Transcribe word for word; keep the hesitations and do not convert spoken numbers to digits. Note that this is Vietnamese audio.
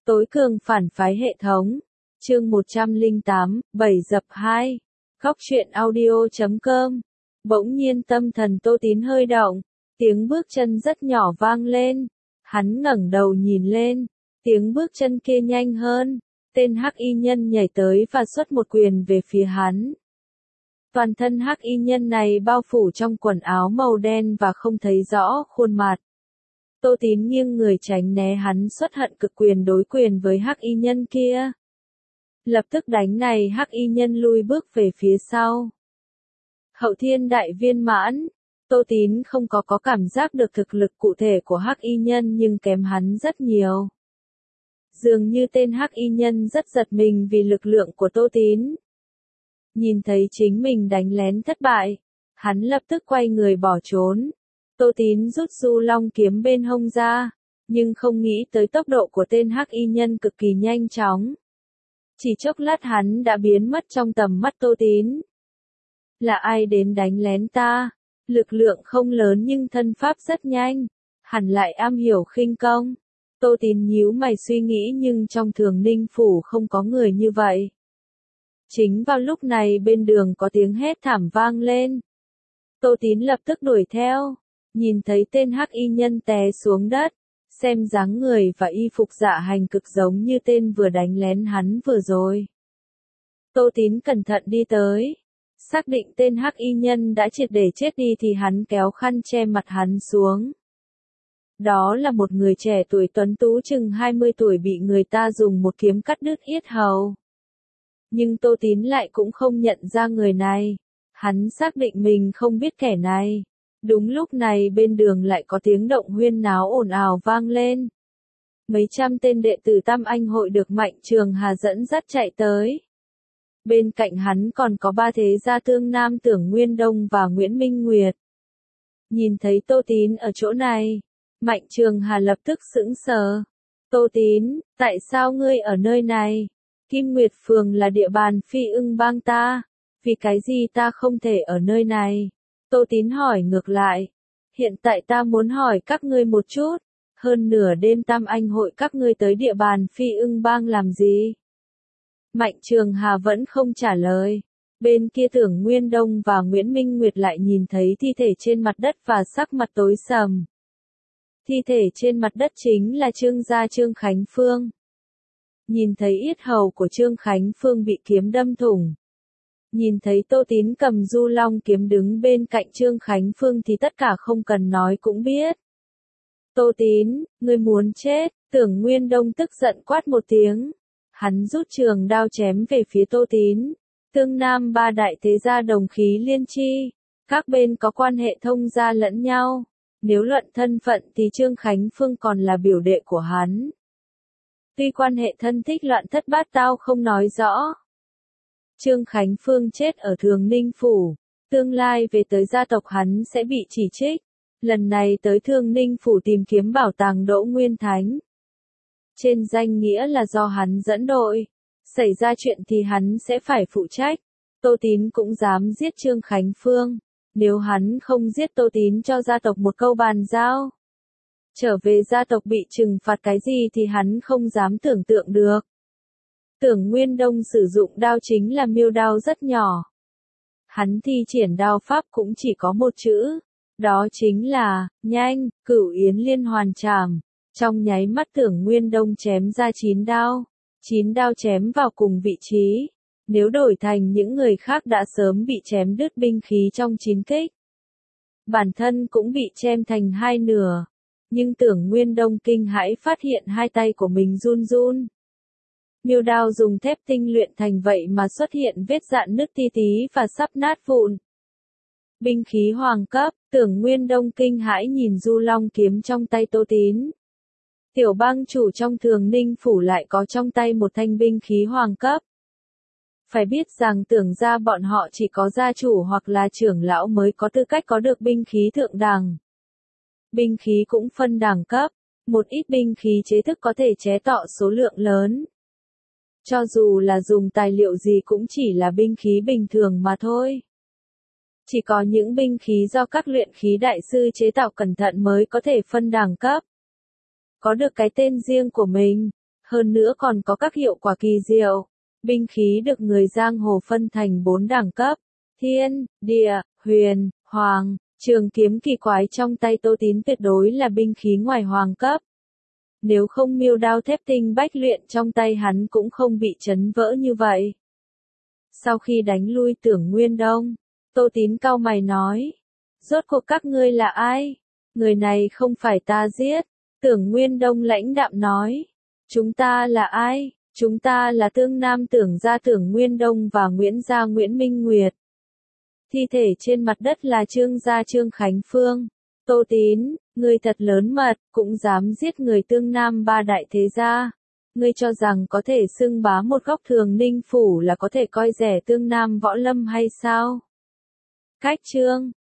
Tối cường phản phái hệ thống. Chương một trăm lẻ tám, bảy dập hai. Góc truyện audio chấm com. Bỗng nhiên tâm thần Tô Tín hơi động, tiếng bước chân rất nhỏ vang lên. Hắn ngẩng đầu nhìn lên, tiếng bước chân kia nhanh hơn, tên hắc y nhân nhảy tới và xuất một quyền về phía hắn. Toàn thân hắc y nhân này bao phủ trong quần áo màu đen và không thấy rõ khuôn mặt. Tô Tín nghiêng người tránh né hắn xuất hận cực quyền đối quyền với hắc y nhân kia. Lập tức đánh này hắc y nhân lui bước về phía sau. Hậu thiên đại viên mãn, Tô Tín không có có cảm giác được thực lực cụ thể của hắc y nhân nhưng kém hắn rất nhiều. Dường như tên hắc y nhân rất giật mình vì lực lượng của Tô Tín. Nhìn thấy chính mình đánh lén thất bại, hắn lập tức quay người bỏ trốn. Tô Tín rút du long kiếm bên hông ra, nhưng không nghĩ tới tốc độ của tên hắc y nhân cực kỳ nhanh chóng. Chỉ chốc lát hắn đã biến mất trong tầm mắt Tô Tín. Là ai đến đánh lén ta? Lực lượng không lớn nhưng thân pháp rất nhanh, hẳn lại am hiểu khinh công. Tô Tín nhíu mày suy nghĩ nhưng trong Thường Ninh phủ không có người như vậy. Chính vào lúc này bên đường có tiếng hét thảm vang lên. Tô Tín lập tức đuổi theo, nhìn thấy tên hắc y nhân té xuống đất, xem dáng người và y phục dạ hành cực giống như tên vừa đánh lén hắn vừa rồi. Tô Tín cẩn thận đi tới, xác định tên hắc y nhân đã triệt để chết đi thì hắn kéo khăn che mặt hắn xuống. Đó là một người trẻ tuổi tuấn tú chừng hai mươi tuổi bị người ta dùng một kiếm cắt đứt yết hầu. Nhưng Tô Tín lại cũng không nhận ra người này, hắn xác định mình không biết kẻ này. Đúng lúc này bên đường lại có tiếng động huyên náo ồn ào vang lên. Mấy trăm tên đệ tử Tam Anh hội được Mạnh Trường Hà dẫn dắt chạy tới. Bên cạnh hắn còn có ba thế gia Tương Nam Tưởng Nguyên Đông và Nguyễn Minh Nguyệt. Nhìn thấy Tô Tín ở chỗ này, Mạnh Trường Hà lập tức sững sờ. Tô Tín, tại sao ngươi ở nơi này? Kim Nguyệt Phường là địa bàn Phi Ưng bang ta, vì cái gì ta không thể ở nơi này? Tô Tín hỏi ngược lại. Hiện tại ta muốn hỏi các ngươi một chút, hơn nửa đêm Tam Anh hội các ngươi tới địa bàn Phi Ưng bang làm gì? Mạnh Trường Hà vẫn không trả lời. Bên kia Tưởng Nguyên Đông và Nguyễn Minh Nguyệt lại nhìn thấy thi thể trên mặt đất và sắc mặt tối sầm. Thi thể trên mặt đất chính là Trương gia Trương Khánh Phương. Nhìn thấy yết hầu của Trương Khánh Phương bị kiếm đâm thủng. Nhìn thấy Tô Tín cầm du long kiếm đứng bên cạnh Trương Khánh Phương thì tất cả không cần nói cũng biết. Tô Tín, ngươi muốn chết, Tưởng Nguyên Đông tức giận quát một tiếng. Hắn rút trường đao chém về phía Tô Tín. Tương Nam ba đại thế gia đồng khí liên chi, các bên có quan hệ thông gia lẫn nhau. Nếu luận thân phận thì Trương Khánh Phương còn là biểu đệ của hắn. Tuy quan hệ thân thích loạn thất bát tao không nói rõ. Trương Khánh Phương chết ở Thường Ninh phủ, tương lai về tới gia tộc hắn sẽ bị chỉ trích. Lần này tới Thường Ninh phủ tìm kiếm bảo tàng Đỗ Nguyên Thánh. Trên danh nghĩa là do hắn dẫn đội, xảy ra chuyện thì hắn sẽ phải phụ trách. Tô Tín cũng dám giết Trương Khánh Phương, nếu hắn không giết Tô Tín cho gia tộc một câu bàn giao. Trở về gia tộc bị trừng phạt cái gì thì hắn không dám tưởng tượng được. Tưởng Nguyên Đông sử dụng đao chính là miêu đao rất nhỏ. Hắn thi triển đao pháp cũng chỉ có một chữ, đó chính là, nhanh, Cửu Yến liên hoàn trảm. Trong nháy mắt Tưởng Nguyên Đông chém ra chín đao, chín đao chém vào cùng vị trí. Nếu đổi thành những người khác đã sớm bị chém đứt binh khí trong chín kích. Bản thân cũng bị chém thành hai nửa. Nhưng Tưởng Nguyên Đông kinh hãi phát hiện hai tay của mình run run. Miêu đao dùng thép tinh luyện thành vậy mà xuất hiện vết dạn nứt ti tí và sắp nát vụn. Binh khí hoàng cấp, Tưởng Nguyên Đông kinh hãi nhìn du long kiếm trong tay Tô Tín. Tiểu bang chủ trong Thường Ninh phủ lại có trong tay một thanh binh khí hoàng cấp. Phải biết rằng tưởng ra bọn họ chỉ có gia chủ hoặc là trưởng lão mới có tư cách có được binh khí thượng đẳng. Binh khí cũng phân đẳng cấp, một ít binh khí chế thức có thể chế tọ số lượng lớn. Cho dù là dùng tài liệu gì cũng chỉ là binh khí bình thường mà thôi. Chỉ có những binh khí do các luyện khí đại sư chế tạo cẩn thận mới có thể phân đẳng cấp. Có được cái tên riêng của mình, Hơn nữa còn có các hiệu quả kỳ diệu. Binh khí được người giang hồ phân thành bốn đẳng cấp: thiên, địa, huyền, hoàng. Trường kiếm kỳ quái trong tay Tô Tín tuyệt đối là binh khí ngoài hoàng cấp. Nếu không miêu đao thép tinh bách luyện trong tay hắn cũng không bị chấn vỡ như vậy. Sau khi đánh lui Tưởng Nguyên Đông, Tô Tín cau mày nói: rốt cuộc các ngươi là ai? Người này không phải ta giết. Tưởng Nguyên Đông lãnh đạm nói: chúng ta là ai? Chúng ta là Tương Nam Tưởng gia Tưởng Nguyên Đông và Nguyễn gia Nguyễn Minh Nguyệt. Thi thể trên mặt đất là Trương gia Trương Khánh Phương. Tô Tín, ngươi thật lớn mật, cũng dám giết người Tương Nam ba đại thế gia. Ngươi cho rằng có thể xưng bá một góc Thường Ninh phủ là có thể coi rẻ Tương Nam võ lâm hay sao? Cách chương